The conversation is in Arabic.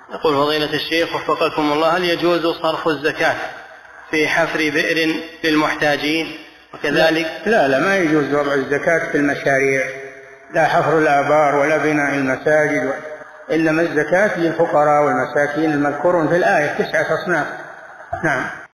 يقول فضيلة الشيخ وفقكم الله، هل يجوز صرف الزكاة في حفر بئر للمحتاجين وكذلك؟ لا ما يجوز وضع الزكاة في المشاريع، لا حفر الآبار ولا بناء المساجد، إنما الزكاة للفقراء والمساكين المذكورون في الآية 9 أصناف. نعم.